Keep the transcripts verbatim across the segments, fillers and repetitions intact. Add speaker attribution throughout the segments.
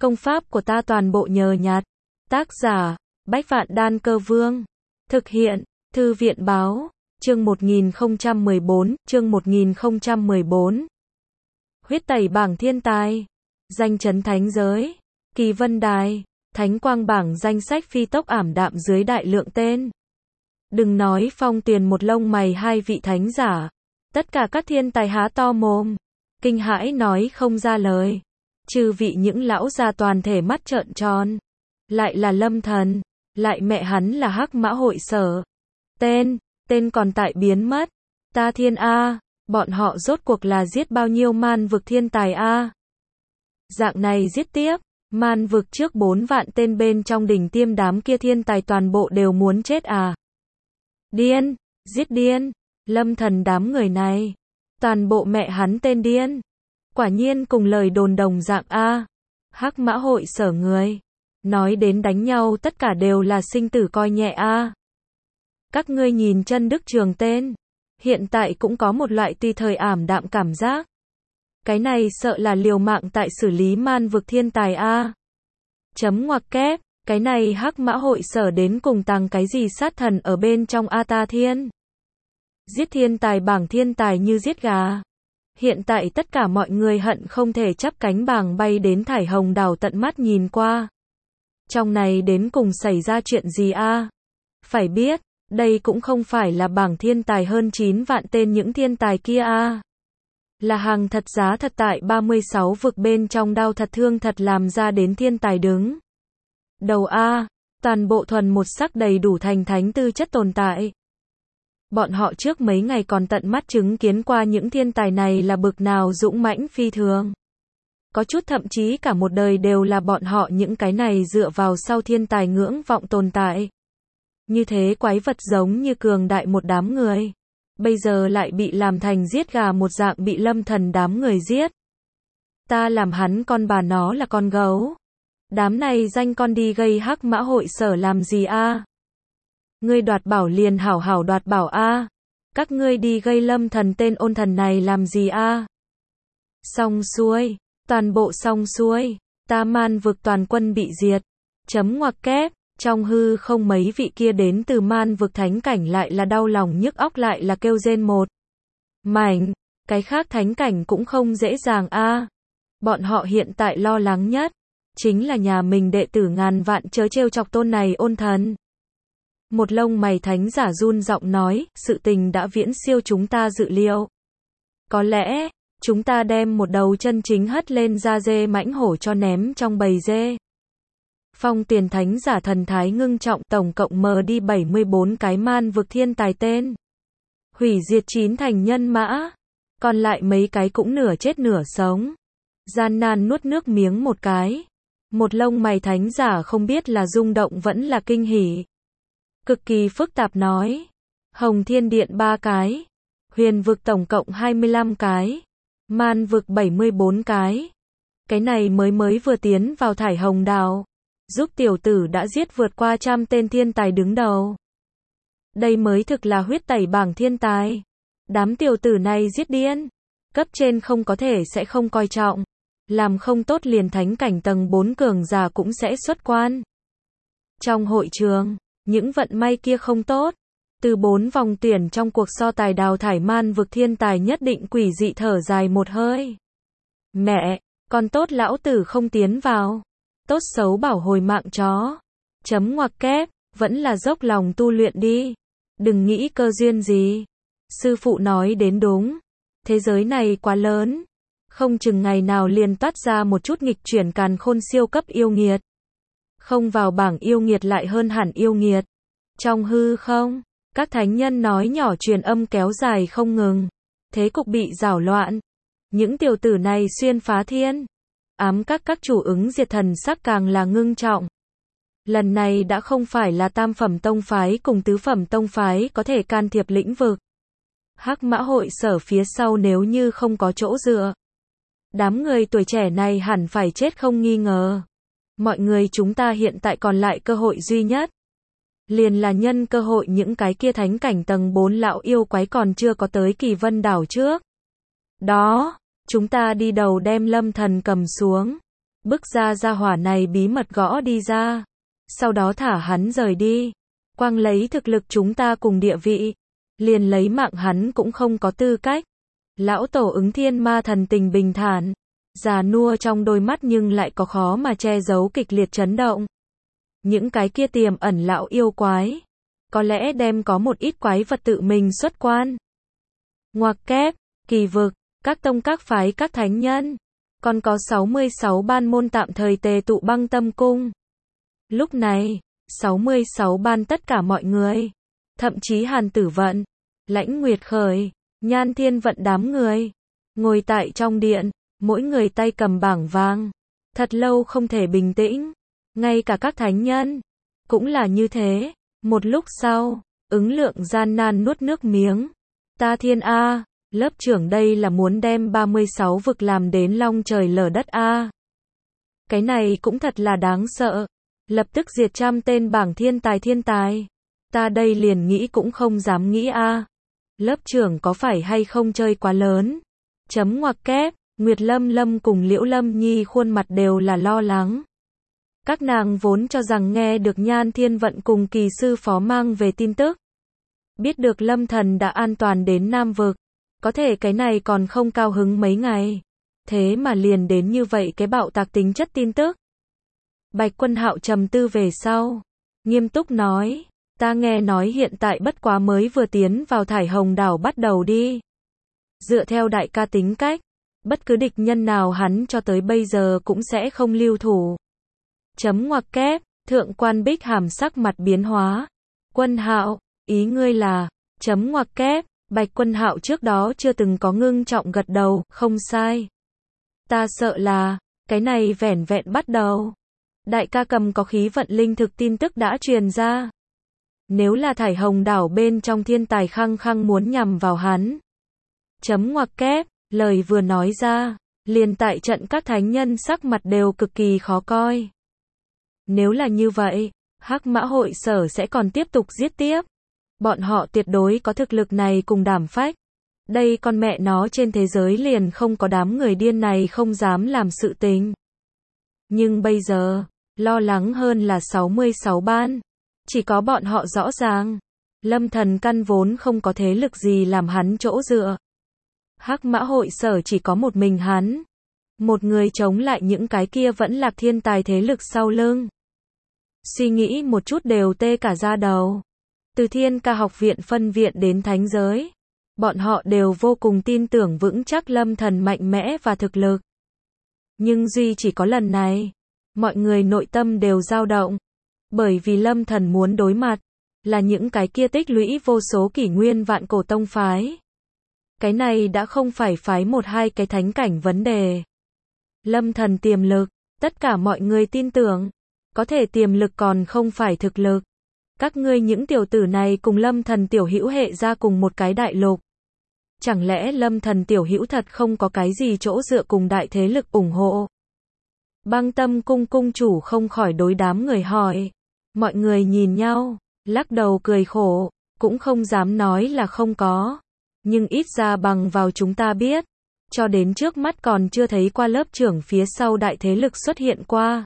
Speaker 1: Công pháp của ta toàn bộ nhờ nhặt. Tác giả, Bách Vạn Đan Cơ Vương. Thực hiện, Thư viện Báo. Chương một nghìn không trăm mười bốn, chương một nghìn không trăm mười bốn. Huyết tẩy bảng thiên tài. Danh chấn thánh giới. Kỳ Vân Đài. Thánh quang bảng danh sách phi tốc ảm đạm dưới đại lượng tên. Đừng nói Phong Tuyền một lông mày hai vị thánh giả. Tất cả các thiên tài há to mồm. Kinh hãi nói không ra lời. Chư vị những lão già toàn thể mắt trợn tròn. Lại là Lâm Thần. Lại mẹ hắn là Hắc Mã Hội Sở. Tên, tên còn tại biến mất. Ta thiên A, bọn họ rốt cuộc là giết bao nhiêu man vực thiên tài A. Dạng này giết tiếp, man vực trước bốn vạn tên bên trong đỉnh tiêm đám kia thiên tài toàn bộ đều muốn chết à. Điên, giết điên, Lâm Thần đám người này. Toàn bộ mẹ hắn tên điên. Quả nhiên cùng lời đồn đồng dạng A. Hắc Mã Hội Sở người. Nói đến đánh nhau tất cả đều là sinh tử coi nhẹ A. Các ngươi nhìn chân Đức Trường tên. Hiện tại cũng có một loại tùy thời ảm đạm cảm giác. Cái này sợ là liều mạng tại xử lý man vực thiên tài A. Chấm ngoặc kép. Cái này Hắc Mã Hội Sở đến cùng tăng cái gì sát thần ở bên trong A ta thiên. Giết thiên tài bảng thiên tài như giết gà. Hiện tại tất cả mọi người hận không thể chắp cánh bảng bay đến Thải Hồng Đảo tận mắt nhìn qua. Trong này đến cùng xảy ra chuyện gì a? Phải biết, đây cũng không phải là bảng thiên tài hơn chín vạn tên những thiên tài kia a. Là hàng thật giá thật tại ba mươi sáu vực bên trong đau thật thương thật làm ra đến thiên tài đứng. Đầu a, toàn bộ thuần một sắc đầy đủ thành thánh tư chất tồn tại. Bọn họ trước mấy ngày còn tận mắt chứng kiến qua những thiên tài này là bực nào dũng mãnh phi thường. Có chút thậm chí cả một đời đều là bọn họ những cái này dựa vào sau thiên tài ngưỡng vọng tồn tại. Như thế quái vật giống như cường đại một đám người. Bây giờ lại bị làm thành giết gà một dạng bị Lâm Thần đám người giết. Ta làm hắn con bà nó là con gấu. Đám này danh con đi gây Hắc Mã Hội Sở làm gì a? Ngươi đoạt bảo liền hảo hảo đoạt bảo a. Các ngươi đi gây Lâm Thần tên ôn thần này làm gì a? Xong xuôi, toàn bộ xong xuôi, ta man vực toàn quân bị diệt. Chấm ngoặc kép, trong hư không mấy vị kia đến từ man vực thánh cảnh lại là đau lòng nhức óc lại là kêu rên một mảnh, cái khác thánh cảnh cũng không dễ dàng a. Bọn họ hiện tại lo lắng nhất chính là nhà mình đệ tử ngàn vạn chớ trêu chọc tôn này ôn thần. Một lông mày thánh giả run giọng nói, sự tình đã viễn siêu chúng ta dự liệu. Có lẽ, chúng ta đem một đầu chân chính hất lên da dê mãnh hổ cho ném trong bầy dê. Phong Tiền thánh giả thần thái ngưng trọng tổng cộng mờ đi bảy mươi bốn cái man vực thiên tài tên. Hủy diệt chín thành nhân mã. Còn lại mấy cái cũng nửa chết nửa sống. Gian nan nuốt nước miếng một cái. Một lông mày thánh giả không biết là rung động vẫn là kinh hỉ. Cực kỳ phức tạp nói. Hồng Thiên Điện ba cái. Huyền vực tổng cộng hai mươi lăm cái. Man vực bảy mươi bốn cái. Cái này mới mới vừa tiến vào Thải Hồng Đảo. Giúp tiểu tử đã giết vượt qua trăm tên thiên tài đứng đầu. Đây mới thực là huyết tẩy bảng thiên tài. Đám tiểu tử này giết điên. Cấp trên không có thể sẽ không coi trọng. Làm không tốt liền thánh cảnh tầng bốn cường giả cũng sẽ xuất quan. Trong hội trường, những vận may kia không tốt. Từ bốn vòng tuyển trong cuộc so tài đào thải man vực thiên tài nhất định quỷ dị thở dài một hơi. Mẹ, còn tốt lão tử không tiến vào. Tốt xấu bảo hồi mạng chó. Chấm ngoặc kép, vẫn là dốc lòng tu luyện đi. Đừng nghĩ cơ duyên gì. Sư phụ nói đến đúng. Thế giới này quá lớn. Không chừng ngày nào liền toát ra một chút nghịch chuyển càn khôn siêu cấp yêu nghiệt. Không vào bảng yêu nghiệt lại hơn hẳn yêu nghiệt. Trong hư không, các thánh nhân nói nhỏ truyền âm kéo dài không ngừng. Thế cục bị giảo loạn. Những tiểu tử này xuyên phá thiên. Ám các các chủ ứng diệt thần sắc càng là ngưng trọng. Lần này đã không phải là tam phẩm tông phái cùng tứ phẩm tông phái có thể can thiệp lĩnh vực. Hắc Mã Hội Sở phía sau nếu như không có chỗ dựa. Đám người tuổi trẻ này hẳn phải chết không nghi ngờ. Mọi người chúng ta hiện tại còn lại cơ hội duy nhất. Liền là nhân cơ hội những cái kia thánh cảnh tầng bốn lão yêu quái còn chưa có tới Kỳ Vân Đảo trước. Đó, chúng ta đi đầu đem Lâm Thần cầm xuống. Bức ra gia hỏa này bí mật gõ đi ra. Sau đó thả hắn rời đi. Quang lấy thực lực chúng ta cùng địa vị. Liền lấy mạng hắn cũng không có tư cách. Lão tổ Ứng Thiên Ma thần tình bình thản. Già nua trong đôi mắt nhưng lại có khó mà che giấu kịch liệt chấn động. Những cái kia tiềm ẩn lão yêu quái. Có lẽ đem có một ít quái vật tự mình xuất quan. Ngoặc kép, kỳ vực, các tông các phái các thánh nhân. Còn có sáu mươi sáu ban môn tạm thời tề tụ Băng Tâm Cung. Lúc này, sáu mươi sáu ban tất cả mọi người. Thậm chí Hàn Tử Vận, Lãnh Nguyệt Khởi, Nhan Thiên Vận đám người. Ngồi tại trong điện, mỗi người tay cầm bảng vàng. Thật lâu không thể bình tĩnh. Ngay cả các thánh nhân. Cũng là như thế. Một lúc sau, Ứng Lượng gian nan nuốt nước miếng. Ta thiên A, lớp trưởng đây là muốn đem ba mươi sáu vực làm đến long trời lở đất A. Cái này cũng thật là đáng sợ. Lập tức diệt trăm tên bảng thiên tài thiên tài. Ta đây liền nghĩ cũng không dám nghĩ A. Lớp trưởng có phải hay không chơi quá lớn. Chấm ngoặc kép, Nguyệt Lâm Lâm cùng Liễu Lâm Nhi khuôn mặt đều là lo lắng. Các nàng vốn cho rằng nghe được Nhan Thiên Vận cùng kỳ sư phó mang về tin tức. Biết được Lâm Thần đã an toàn đến Nam Vực. Có thể cái này còn không cao hứng mấy ngày. Thế mà liền đến như vậy cái bạo tạc tính chất tin tức. Bạch Quân Hạo trầm tư về sau. Nghiêm túc nói. Ta nghe nói hiện tại bất quá mới vừa tiến vào Thải Hồng Đảo bắt đầu đi. Dựa theo đại ca tính cách. Bất cứ địch nhân nào hắn cho tới bây giờ cũng sẽ không lưu thủ. Chấm ngoặc kép, Thượng quan Bích Hàm sắc mặt biến hóa. Quân Hạo, ý ngươi là, chấm ngoặc kép, Bạch Quân Hạo trước đó chưa từng có ngưng trọng gật đầu, không sai. Ta sợ là, cái này vẻn vẹn bắt đầu. Đại ca cầm có khí vận linh thực tin tức đã truyền ra. Nếu là Thải Hồng Đảo bên trong thiên tài khăng khăng muốn nhằm vào hắn. Chấm ngoặc kép, lời vừa nói ra, liền tại trận các thánh nhân sắc mặt đều cực kỳ khó coi. Nếu là như vậy, Hắc Mã hội sở sẽ còn tiếp tục giết tiếp. Bọn họ tuyệt đối có thực lực này cùng đảm phách. Đây con mẹ nó trên thế giới liền không có đám người điên này không dám làm sự tình. Nhưng bây giờ, lo lắng hơn là sáu mươi sáu ban. Chỉ có bọn họ rõ ràng. Lâm Thần căn vốn không có thế lực gì làm hắn chỗ dựa. Hắc Mã hội sở chỉ có một mình hắn. Một người chống lại những cái kia vẫn là thiên tài thế lực sau lưng. Suy nghĩ một chút đều tê cả da đầu. Từ Thiên Ca học viện phân viện đến thánh giới. Bọn họ đều vô cùng tin tưởng vững chắc Lâm Thần mạnh mẽ và thực lực. Nhưng duy chỉ có lần này, mọi người nội tâm đều dao động. Bởi vì Lâm Thần muốn đối mặt, là những cái kia tích lũy vô số kỷ nguyên vạn cổ tông phái. Cái này đã không phải phái một hai cái thánh cảnh vấn đề. Lâm Thần tiềm lực, tất cả mọi người tin tưởng. Có thể tiềm lực còn không phải thực lực. Các ngươi những tiểu tử này cùng Lâm Thần tiểu hữu hệ ra cùng một cái đại lục. Chẳng lẽ Lâm Thần tiểu hữu thật không có cái gì chỗ dựa cùng đại thế lực ủng hộ? Băng Tâm cung cung chủ không khỏi đối đám người hỏi. Mọi người nhìn nhau, lắc đầu cười khổ, cũng không dám nói là không có. Nhưng ít ra bằng vào chúng ta biết. Cho đến trước mắt còn chưa thấy qua lớp trưởng phía sau đại thế lực xuất hiện qua.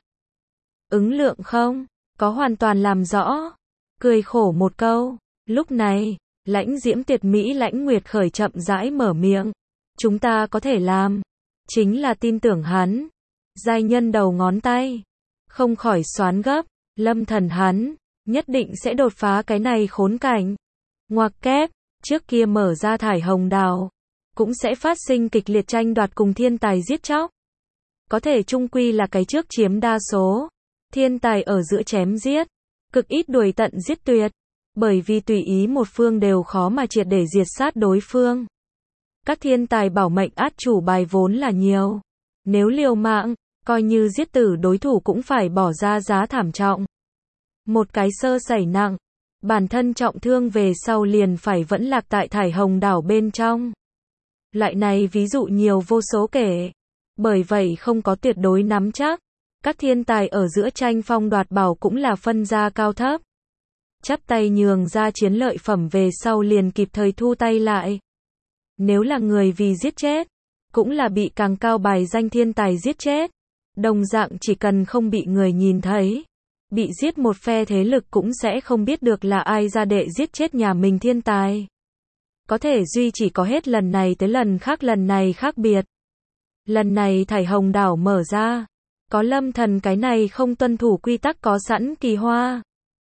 Speaker 1: Ứng Lượng không, có hoàn toàn làm rõ. Cười khổ một câu. Lúc này, Lãnh Diễm tuyệt mỹ Lãnh Nguyệt Khởi chậm rãi mở miệng. Chúng ta có thể làm. Chính là tin tưởng hắn. Giai nhân đầu ngón tay. Không khỏi xoán gấp. Lâm Thần hắn, nhất định sẽ đột phá cái này khốn cảnh. Ngoặc kép, trước kia mở ra Thải Hồng Đảo. Cũng sẽ phát sinh kịch liệt tranh đoạt cùng thiên tài giết chóc. Có thể chung quy là cái trước chiếm đa số. Thiên tài ở giữa chém giết. Cực ít đuổi tận giết tuyệt. Bởi vì tùy ý một phương đều khó mà triệt để diệt sát đối phương. Các thiên tài bảo mệnh át chủ bài vốn là nhiều. Nếu liều mạng, coi như giết tử đối thủ cũng phải bỏ ra giá thảm trọng. Một cái sơ sẩy nặng. Bản thân trọng thương về sau liền phải vẫn lạc tại Thải Hồng Đảo bên trong. Loại này ví dụ nhiều vô số kể. Bởi vậy không có tuyệt đối nắm chắc. Các thiên tài ở giữa tranh phong đoạt bảo cũng là phân ra cao thấp. Chắp tay nhường ra chiến lợi phẩm về sau liền kịp thời thu tay lại. Nếu là người vì giết chết, cũng là bị càng cao bài danh thiên tài giết chết. Đồng dạng chỉ cần không bị người nhìn thấy, bị giết một phe thế lực cũng sẽ không biết được là ai ra đệ giết chết nhà mình thiên tài. Có thể duy chỉ có hết lần này tới lần khác, lần này khác biệt. Lần này thải hồng đảo mở ra, có lâm thần cái này không tuân thủ quy tắc có sẵn kỳ hoa.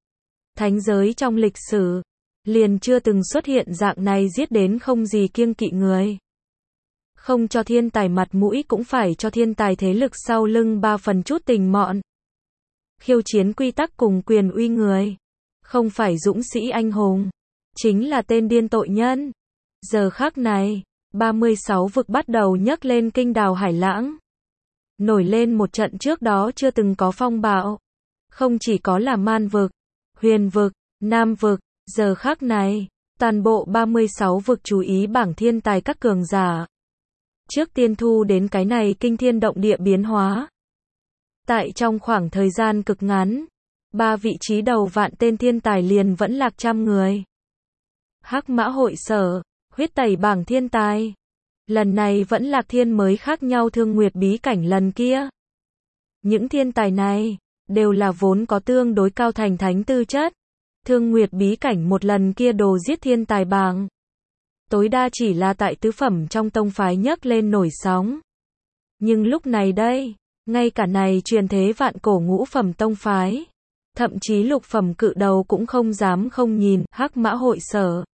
Speaker 1: Thánh giới trong lịch sử, liền chưa từng xuất hiện dạng này giết đến không gì kiêng kỵ người. Không cho thiên tài mặt mũi cũng phải cho thiên tài thế lực sau lưng ba phần chút tình mọn. Khiêu chiến quy tắc cùng quyền uy người, không phải dũng sĩ anh hùng, chính là tên điên tội nhân. Giờ khắc này, ba mươi sáu vực bắt đầu nhấc lên kinh đào hải lãng. Nổi lên một trận trước đó chưa từng có phong bạo. Không chỉ có là man vực, huyền vực, nam vực, giờ khắc này, toàn bộ ba mươi sáu vực chú ý bảng thiên tài các cường giả. Trước tiên thu đến cái này kinh thiên động địa biến hóa. Tại trong khoảng thời gian cực ngắn, ba vị trí đầu vạn tên thiên tài liền vẫn lạc trăm người. Hắc mã hội sở, huyết tẩy bảng thiên tài. Lần này vẫn lạc thiên mới khác nhau thương nguyệt bí cảnh lần kia. Những thiên tài này, đều là vốn có tương đối cao thành thánh tư chất. Thương nguyệt bí cảnh một lần kia đồ giết thiên tài bảng. Tối đa chỉ là tại tứ phẩm trong tông phái nhấc lên nổi sóng. Nhưng lúc này đây, ngay cả này truyền thế vạn cổ ngũ phẩm tông phái, thậm chí lục phẩm cự đầu cũng không dám không nhìn Hắc mã hội sở.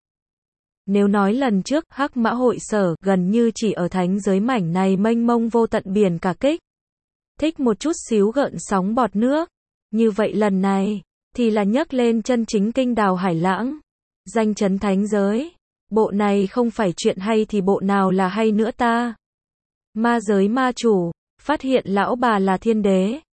Speaker 1: Nếu nói lần trước Hắc mã hội sở gần như chỉ ở thánh giới mảnh này mênh mông vô tận biển cả kích, thích một chút xíu gợn sóng bọt nước, như vậy lần này thì là nhấc lên chân chính kinh đào hải lãng, danh chấn thánh giới. Bộ này không phải chuyện hay thì bộ nào là hay nữa ta? Ma giới ma chủ, phát hiện lão bà là thiên đế.